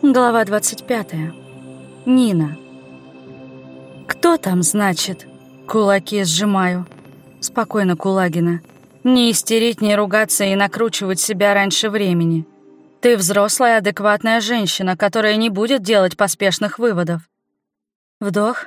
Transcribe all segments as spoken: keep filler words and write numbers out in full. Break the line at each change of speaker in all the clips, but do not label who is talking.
Глава двадцать пятая. Нина. «Кто там, значит?» Кулаки сжимаю. Спокойно, Кулагина. Не истерить, не ругаться и накручивать себя раньше времени. Ты взрослая, адекватная женщина, которая не будет делать поспешных выводов. Вдох.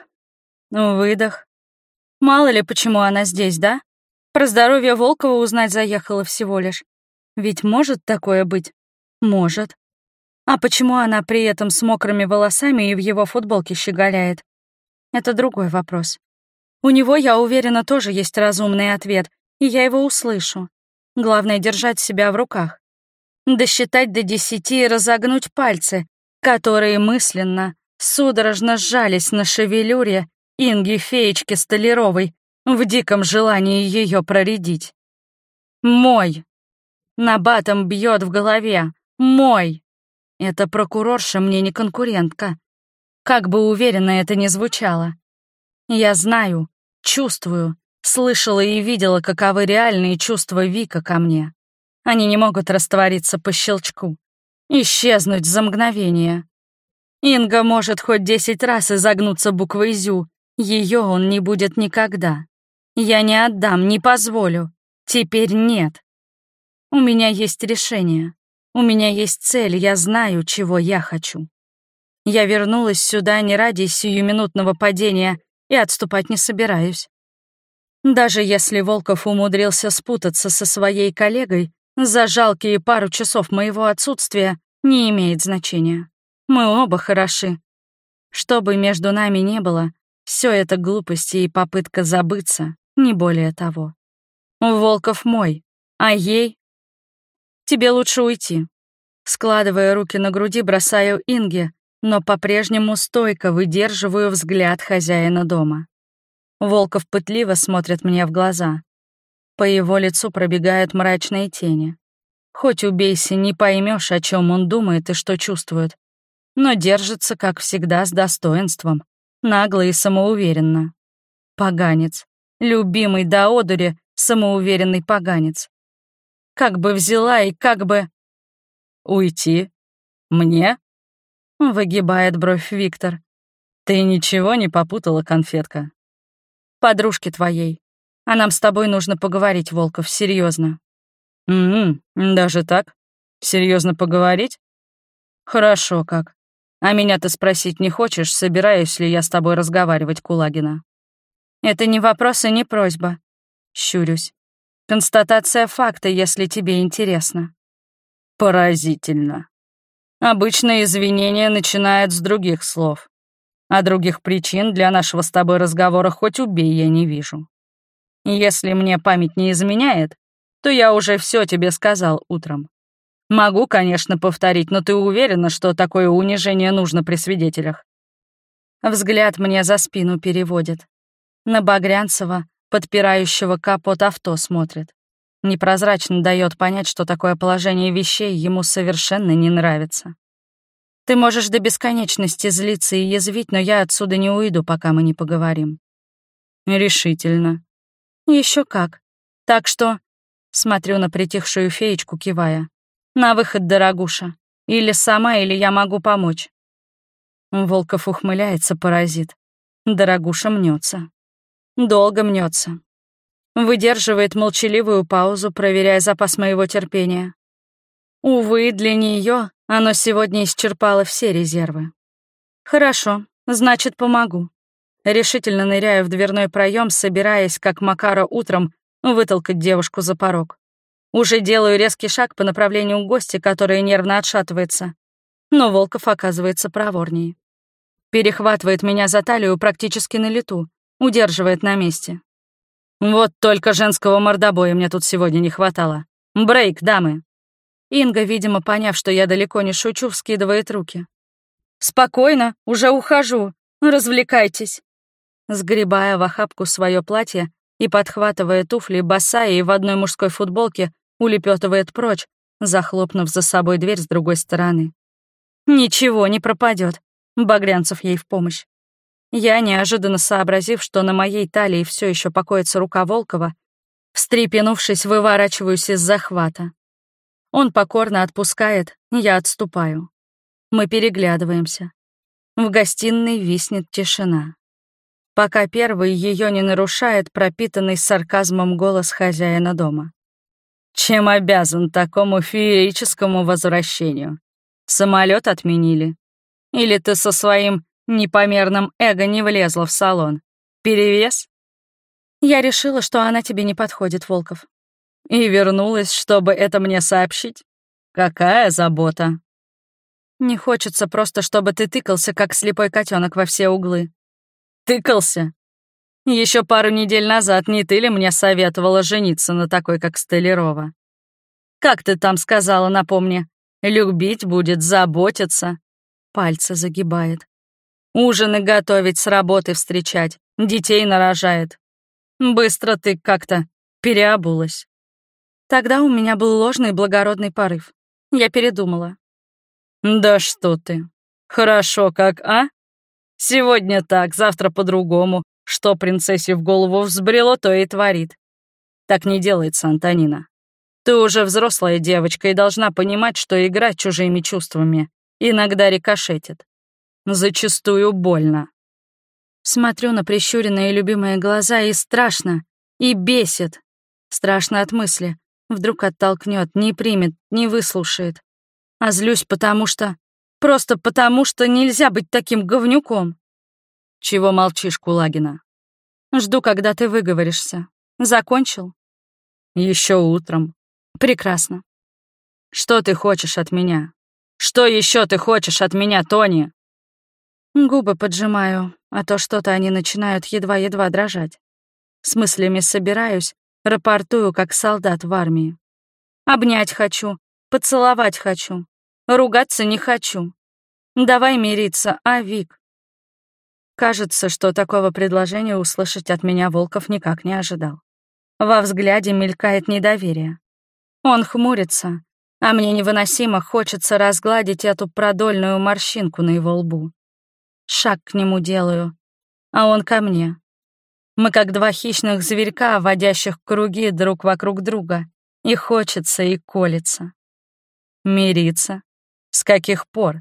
Выдох. Мало ли, почему она здесь, да? Про здоровье Волкова узнать заехала всего лишь. Ведь может такое быть? Может. А почему она при этом с мокрыми волосами и в его футболке щеголяет? Это другой вопрос. У него, я уверена, тоже есть разумный ответ, и я его услышу. Главное — держать себя в руках. Досчитать до десяти и разогнуть пальцы, которые мысленно, судорожно сжались на шевелюре Инги Феечки Столяровой в диком желании ее проредить. Мой. Набатом бьет в голове. Мой. Эта прокурорша мне не конкурентка. Как бы уверенно это ни звучало. Я знаю, чувствую, слышала и видела, каковы реальные чувства Вика ко мне. Они не могут раствориться по щелчку, исчезнуть за мгновение. Инга может хоть десять раз изогнуться буквой «зю», ее он не будет никогда. Я не отдам, не позволю. Теперь нет. У меня есть решение. У меня есть цель, я знаю, чего я хочу. Я вернулась сюда не ради сиюминутного падения и отступать не собираюсь. Даже если Волков умудрился спутаться со своей коллегой, за жалкие пару часов моего отсутствия не имеет значения. Мы оба хороши. Что бы между нами ни было, все это глупости и попытка забыться, не более того. Волков мой, а ей... Тебе лучше уйти. Складывая руки на груди, бросаю Инге, но по-прежнему стойко выдерживаю взгляд хозяина дома. Волков пытливо смотрит мне в глаза. По его лицу пробегают мрачные тени. Хоть убейся, не поймешь, о чем он думает и что чувствует, но держится, как всегда, с достоинством, нагло и самоуверенно. Поганец. Любимый до одури самоуверенный поганец. Как бы взяла и как бы... «Уйти? Мне?» — выгибает бровь Виктор. «Ты ничего не попутала, конфетка?» «Подружке твоей. А нам с тобой нужно поговорить, Волков, серьезно. «М-м, даже так? Серьезно поговорить?» «Хорошо как. А меня ты спросить не хочешь, собираюсь ли я с тобой разговаривать, Кулагина?» «Это не вопрос и не просьба». Щурюсь. «Констатация факта, если тебе интересно». «Поразительно. Обычно извинения начинают с других слов. А других причин для нашего с тобой разговора хоть убей я не вижу. Если мне память не изменяет, то я уже все тебе сказал утром. Могу, конечно, повторить, но ты уверена, что такое унижение нужно при свидетелях?» Взгляд мне за спину переводит. На Багрянцева, подпирающего капот авто, смотрит. Непрозрачно дает понять, что такое положение вещей ему совершенно не нравится. Ты можешь до бесконечности злиться и язвить, но я отсюда не уйду, пока мы не поговорим. Решительно. Еще как. Так что... Смотрю на притихшую феечку, кивая. На выход, дорогуша. Или сама, или я могу помочь. Волков ухмыляется, паразит. Дорогуша мнется. Долго мнется. Выдерживает молчаливую паузу, проверяя запас моего терпения. Увы, для нее оно сегодня исчерпало все резервы. Хорошо, значит, помогу. Решительно ныряю в дверной проем, собираясь, как Макара утром, вытолкать девушку за порог. Уже делаю резкий шаг по направлению к гости, которая нервно отшатывается. Но Волков оказывается проворнее. Перехватывает меня за талию практически на лету, удерживает на месте. «Вот только женского мордобоя мне тут сегодня не хватало. Брейк, дамы!» Инга, видимо, поняв, что я далеко не шучу, вскидывает руки. «Спокойно, уже ухожу. Развлекайтесь!» Сгребая в охапку свое платье и подхватывая туфли, босая и в одной мужской футболке, улепетывает прочь, захлопнув за собой дверь с другой стороны. Ничего не пропадет. Багрянцев ей в помощь. Я, неожиданно сообразив, что на моей талии все еще покоится рука Волкова, встрепенувшись, выворачиваюсь из захвата. Он покорно отпускает, я отступаю. Мы переглядываемся. В гостиной виснет тишина. Пока первый ее не нарушает пропитанный сарказмом голос хозяина дома. «Чем обязан такому феерическому возвращению? Самолет отменили? Или ты со своим непомерным эго не влезла в салон? Перевес?» «Я решила, что она тебе не подходит, Волков». «И вернулась, чтобы это мне сообщить? Какая забота!» «Не хочется просто, чтобы ты тыкался, как слепой котенок во все углы». «Тыкался? Еще пару недель назад не ты ли мне советовала жениться на такой, как Столярова? Как ты там сказала, напомни? Любить будет, заботиться». Пальцы загибает. «Ужины готовить, с работы встречать, детей нарожает. Быстро ты как-то переобулась». Тогда у меня был ложный благородный порыв. Я передумала. «Да что ты! Хорошо как, а? Сегодня так, завтра по-другому. Что принцессе в голову взбрело, то и творит. Так не делается, Антонина. Ты уже взрослая девочка и должна понимать, что играть чужими чувствами иногда рикошетит. Зачастую больно». Смотрю на прищуренные любимые глаза, и страшно, и бесит. Страшно от мысли. Вдруг оттолкнет, не примет, не выслушает. А злюсь потому что... Просто потому что нельзя быть таким говнюком. Чего молчишь, Кулагина? Жду, когда ты выговоришься. Закончил? Еще утром. Прекрасно. Что ты хочешь от меня? Что еще ты хочешь от меня, Тони? Губы поджимаю, а то что-то они начинают едва-едва дрожать. С мыслями собираюсь, рапортую, как солдат в армии. Обнять хочу, поцеловать хочу, ругаться не хочу. Давай мириться, а, Вик? Кажется, что такого предложения услышать от меня Волков никак не ожидал. Во взгляде мелькает недоверие. Он хмурится, а мне невыносимо хочется разгладить эту продольную морщинку на его лбу. Шаг к нему делаю, а он ко мне. Мы как два хищных зверька, водящих круги друг вокруг друга. И хочется, и колется. Мириться? С каких пор?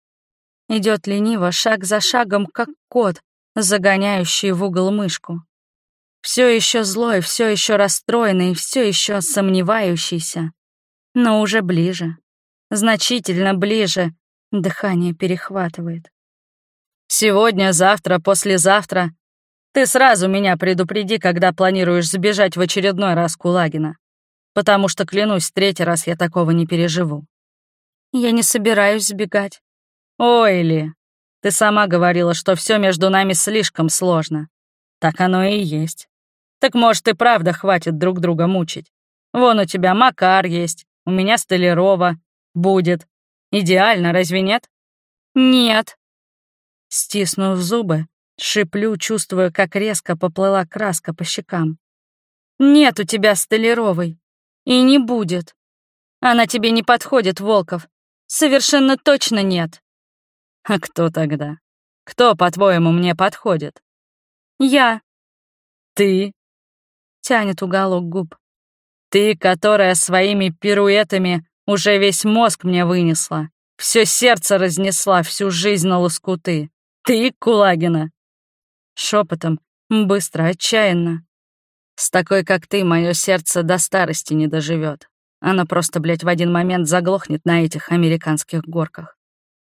Идет лениво, шаг за шагом, как кот, загоняющий в угол мышку. Все еще злой, все еще расстроенный, все еще сомневающийся. Но уже ближе. Значительно ближе. Дыхание перехватывает. Сегодня, завтра, послезавтра. Ты сразу меня предупреди, когда планируешь сбежать в очередной раз, Кулагина. Потому что, клянусь, третий раз я такого не переживу. Я не собираюсь сбегать. Ой, Ли, ты сама говорила, что все между нами слишком сложно. Так оно и есть. Так, может, и правда хватит друг друга мучить. Вон у тебя Макар есть, у меня Столярова. Будет. Идеально, разве нет? Нет. Стиснув зубы, шиплю, чувствуя, как резко поплыла краска по щекам. Нет у тебя Столяровой. И не будет. Она тебе не подходит, Волков. Совершенно точно нет. А кто тогда? Кто, по-твоему, мне подходит? Я. Ты? Тянет уголок губ. Ты, которая своими пируэтами уже весь мозг мне вынесла, все сердце разнесла, всю жизнь на лоскуты. Ты, Кулагина. Шепотом, быстро, отчаянно. С такой, как ты, мое сердце до старости не доживет. Оно просто, блядь, в один момент заглохнет на этих американских горках.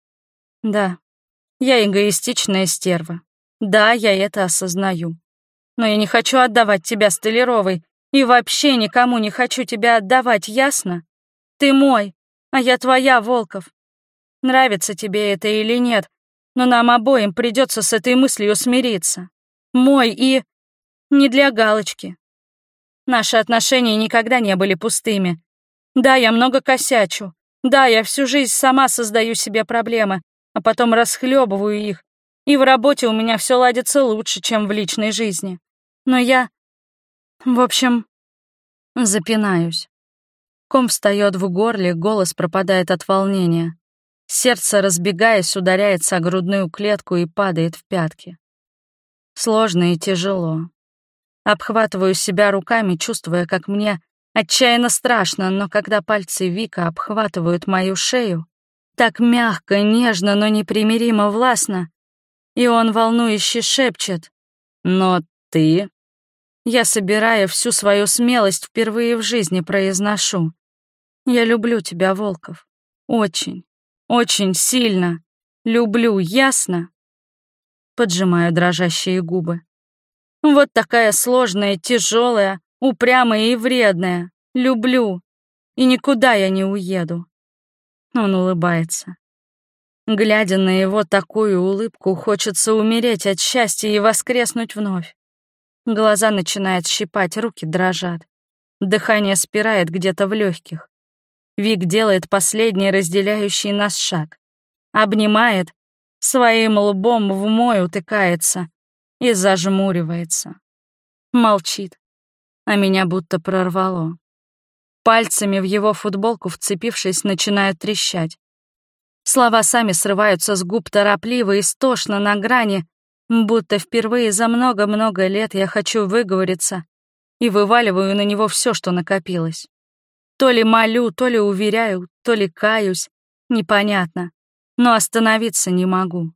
Да, я эгоистичная стерва. Да, я это осознаю. Но я не хочу отдавать тебя Столяровой. И вообще никому не хочу тебя отдавать, ясно? Ты мой, а я твоя, Волков. Нравится тебе это или нет, но нам обоим придется с этой мыслью смириться. Мой и... не для галочки. Наши отношения никогда не были пустыми. Да, я много косячу. Да, я всю жизнь сама создаю себе проблемы, а потом расхлебываю их. И в работе у меня все ладится лучше, чем в личной жизни. Но я... В общем, запинаюсь. Ком встает в горле, голос пропадает от волнения. Сердце, разбегаясь, ударяется о грудную клетку и падает в пятки. Сложно и тяжело. Обхватываю себя руками, чувствуя, как мне отчаянно страшно, но когда пальцы Вика обхватывают мою шею, Так мягко, нежно, но непримиримо властно. И он волнующе шепчет: «Но ты...» Я, собирая всю свою смелость, впервые в жизни произношу: «Я люблю тебя, Волков. Очень, очень сильно. Люблю, ясно?» Поджимаю дрожащие губы. Вот такая сложная, тяжелая, упрямая и вредная. Люблю. И никуда я не уеду. Он улыбается. Глядя на его такую улыбку, хочется умереть от счастья и воскреснуть вновь. Глаза начинают щипать, руки дрожат. Дыхание спирает где-то в легких. Вик делает последний разделяющий нас шаг. Обнимает, своим лбом в мой утыкается и зажмуривается. Молчит, а меня будто прорвало. Пальцами в его футболку вцепившись, начинают трещать. Слова сами срываются с губ торопливо, истошно, на грани, будто впервые за много-много лет я хочу выговориться и вываливаю на него все, что накопилось. То ли молю, то ли уверяю, то ли каюсь, непонятно, но остановиться не могу.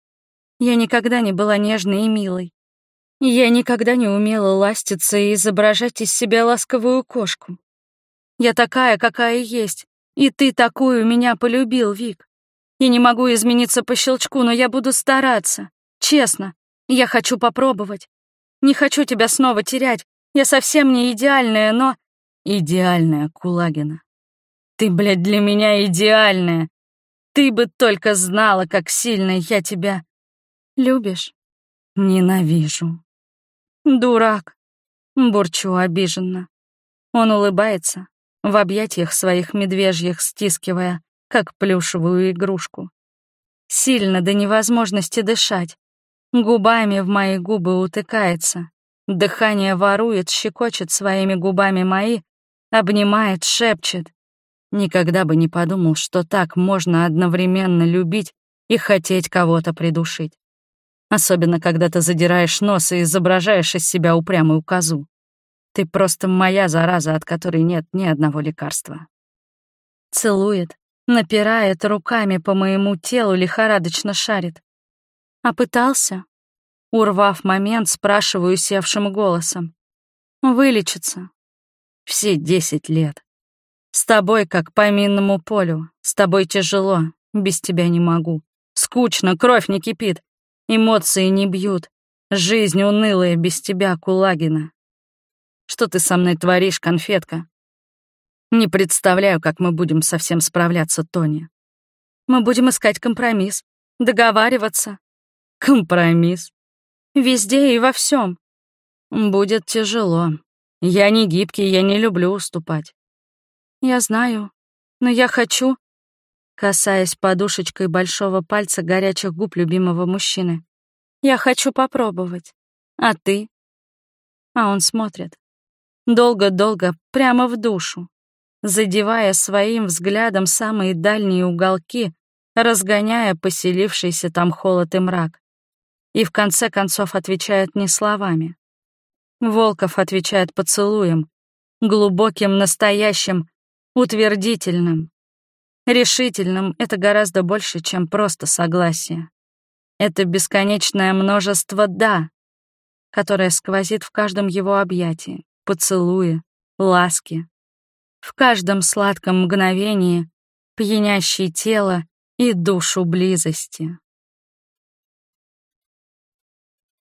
Я никогда не была нежной и милой. Я никогда не умела ластиться и изображать из себя ласковую кошку. Я такая, какая есть, и ты такую меня полюбил, Вик. Я не могу измениться по щелчку, но я буду стараться. Честно, я хочу попробовать. Не хочу тебя снова терять. Я совсем не идеальная, но... Идеальная, Кулагина. Ты, блядь, для меня идеальная. Ты бы только знала, как сильно я тебя... Любишь? Ненавижу. Дурак. Бурчу обиженно. Он улыбается, в объятиях своих медвежьих стискивая, как плюшевую игрушку. Сильно до невозможности дышать. Губами в мои губы утыкается. Дыхание ворует, щекочет своими губами мои, обнимает, шепчет. Никогда бы не подумал, что так можно одновременно любить и хотеть кого-то придушить. Особенно, когда ты задираешь нос и изображаешь из себя упрямую козу. Ты просто моя зараза, от которой нет ни одного лекарства. Целует, напирает руками по моему телу, лихорадочно шарит. А пытался? Урвав момент, спрашиваю севшим голосом. Вылечиться. Все десять лет. С тобой как по минному полю. С тобой тяжело, без тебя не могу. Скучно, кровь не кипит, эмоции не бьют. Жизнь унылая без тебя, Кулагина. Что ты со мной творишь, конфетка? Не представляю, как мы будем со всем справляться, Тони. Мы будем искать компромисс, договариваться. Компромисс? Везде и во всем. Будет тяжело. Я не гибкий, я не люблю уступать. Я знаю, но я хочу... Касаясь подушечкой большого пальца горячих губ любимого мужчины. Я хочу попробовать. А ты? А он смотрит. Долго-долго, прямо в душу, задевая своим взглядом самые дальние уголки, разгоняя поселившийся там холод и мрак. И в конце концов отвечает не словами. Волков отвечает поцелуем, глубоким, настоящим, утвердительным. Решительным — это гораздо больше, чем просто согласие. Это бесконечное множество «да», которое сквозит в каждом его объятии, поцелуе, ласке, в каждом сладком мгновении, пьянящей тело и душу близости.